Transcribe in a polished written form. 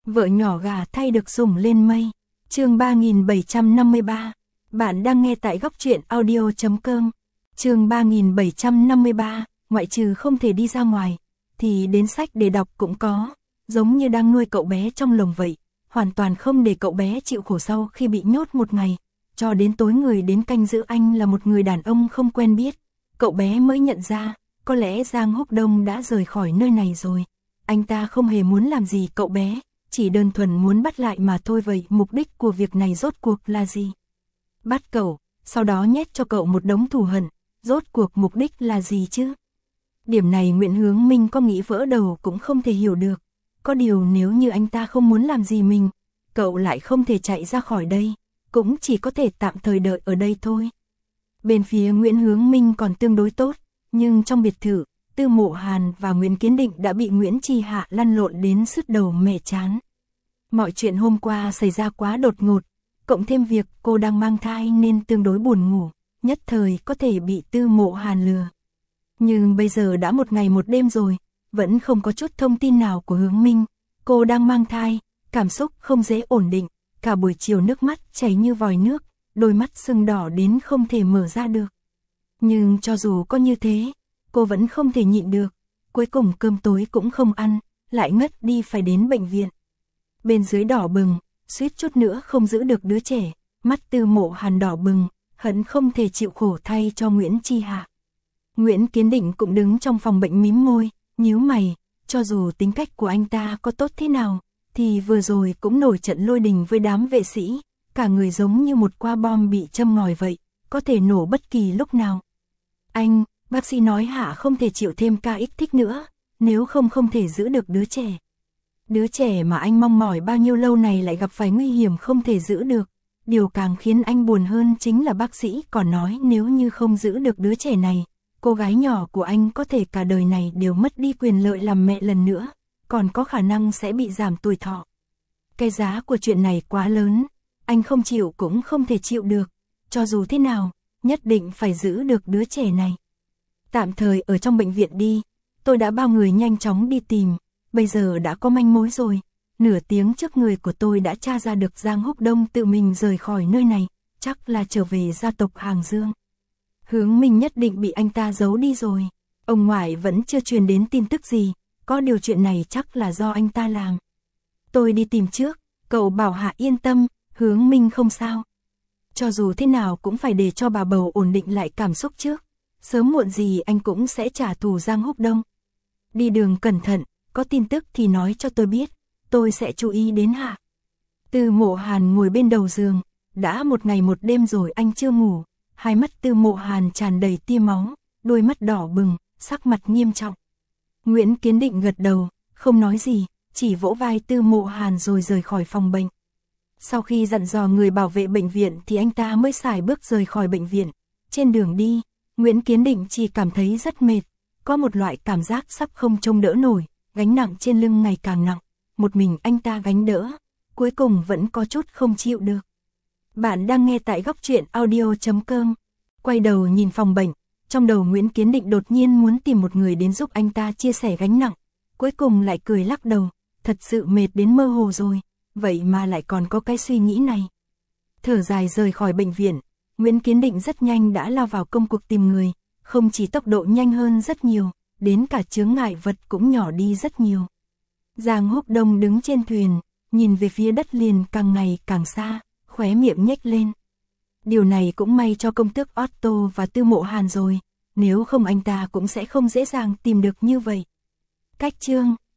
Vợ nhỏ gà thay được sủng lên mây. Chương 3753. Bạn đang nghe tại góc truyện audio.com. Chương 3753, ngoại trừ không thể đi ra ngoài, thì đến sách để đọc cũng có, giống như đang nuôi cậu bé trong lồng vậy, hoàn toàn không để cậu bé chịu khổ sau khi bị nhốt một ngày, cho đến tối người đến canh giữ anh là một người đàn ông không quen biết. Cậu bé mới nhận ra, có lẽ Giang Húc Đông đã rời khỏi nơi này rồi. Anh ta không hề muốn làm gì cậu bé, chỉ đơn thuần muốn bắt lại mà thôi. Vậy mục đích của việc này rốt cuộc là gì? Bắt cậu, sau đó nhét cho cậu một đống thù hận, rốt cuộc mục đích là gì chứ? Điểm này Nguyễn Hướng Minh có nghĩ vỡ đầu cũng không thể hiểu được. Có điều nếu như anh ta không muốn làm gì mình, cậu lại không thể chạy ra khỏi đây, cũng chỉ có thể tạm thời đợi ở đây thôi. Bên phía Nguyễn Hướng Minh còn tương đối tốt, nhưng trong biệt thự, Tư Mộ Hàn và Nguyễn Kiến Định đã bị Nguyễn Chi Hạ lăn lộn đến sứt đầu mẻ trán. Mọi chuyện hôm qua xảy ra quá đột ngột, cộng thêm việc cô đang mang thai nên tương đối buồn ngủ, nhất thời có thể bị Tư Mộ Hàn lừa. Nhưng bây giờ đã một ngày một đêm rồi, vẫn không có chút thông tin nào của Hướng Minh. Cô đang mang thai, cảm xúc không dễ ổn định, cả buổi chiều nước mắt chảy như vòi nước, đôi mắt sưng đỏ đến không thể mở ra được. Nhưng cho dù có như thế, cô vẫn không thể nhịn được, cuối cùng cơm tối cũng không ăn, lại ngất đi phải đến bệnh viện. Bên dưới đỏ bừng, suýt chút nữa không giữ được đứa trẻ, mắt Tư Mộ Hàn đỏ bừng, hận không thể chịu khổ thay cho Nguyễn Chi Hạ. Nguyễn Kiến Định cũng đứng trong phòng bệnh mím môi, nhíu mày, cho dù tính cách của anh ta có tốt thế nào, thì vừa rồi cũng nổi trận lôi đình với đám vệ sĩ, cả người giống như một quả bom bị châm ngòi vậy, có thể nổ bất kỳ lúc nào. Anh, bác sĩ nói Hạ không thể chịu thêm KX nữa, nếu không thể giữ được đứa trẻ. Đứa trẻ mà anh mong mỏi bao nhiêu lâu này lại gặp phải nguy hiểm không thể giữ được. Điều càng khiến anh buồn hơn chính là bác sĩ còn nói nếu như không giữ được đứa trẻ này, cô gái nhỏ của anh có thể cả đời này đều mất đi quyền lợi làm mẹ lần nữa, còn có khả năng sẽ bị giảm tuổi thọ. Cái giá của chuyện này quá lớn, anh không chịu cũng không thể chịu được, cho dù thế nào, nhất định phải giữ được đứa trẻ này. Tạm thời ở trong bệnh viện đi, tôi đã bao người nhanh chóng đi tìm, bây giờ đã có manh mối rồi. Nửa tiếng trước người của tôi đã tra ra được Giang Húc Đông tự mình rời khỏi nơi này, chắc là trở về gia tộc Hàng Dương. Hướng Minh nhất định bị anh ta giấu đi rồi, ông ngoại vẫn chưa truyền đến tin tức gì, có điều chuyện này chắc là do anh ta làm. Tôi đi tìm trước, cậu bảo Hạ yên tâm, Hướng Minh không sao. Cho dù thế nào cũng phải để cho bà bầu ổn định lại cảm xúc trước, sớm muộn gì anh cũng sẽ trả thù Giang Húc Đông. Đi đường cẩn thận, có tin tức thì nói cho tôi biết, tôi sẽ chú ý đến Hạ. Tư Mộ Hàn ngồi bên đầu giường, đã một ngày một đêm rồi anh chưa ngủ, hai mắt Tư Mộ Hàn tràn đầy tia máu, đôi mắt đỏ bừng, sắc mặt nghiêm trọng. Nguyễn Kiến Định gật đầu, không nói gì, chỉ vỗ vai Tư Mộ Hàn rồi rời khỏi phòng bệnh. Sau khi dặn dò người bảo vệ bệnh viện thì anh ta mới sải bước rời khỏi bệnh viện. Trên đường đi, Nguyễn Kiến Định chỉ cảm thấy rất mệt, có một loại cảm giác sắp không trông đỡ nổi, gánh nặng trên lưng ngày càng nặng, một mình anh ta gánh đỡ, cuối cùng vẫn có chút không chịu được. Bạn đang nghe tại góc truyện audio.com. Quay đầu nhìn phòng bệnh, trong đầu Nguyễn Kiến Định đột nhiên muốn tìm một người đến giúp anh ta chia sẻ gánh nặng, cuối cùng lại cười lắc đầu, thật sự mệt đến mơ hồ rồi, vậy mà lại còn có cái suy nghĩ này. Thở dài rời khỏi bệnh viện, Nguyễn Kiến Định rất nhanh đã lao vào công cuộc tìm người, không chỉ tốc độ nhanh hơn rất nhiều, đến cả chướng ngại vật cũng nhỏ đi rất nhiều. Giang Húc Đông đứng trên thuyền, nhìn về phía đất liền càng ngày càng xa, khóe miệng nhếch lên. Điều này cũng may cho công tước Otto và Tư Mộ Hàn rồi, nếu không anh ta cũng sẽ không dễ dàng tìm được như vậy. Cách chương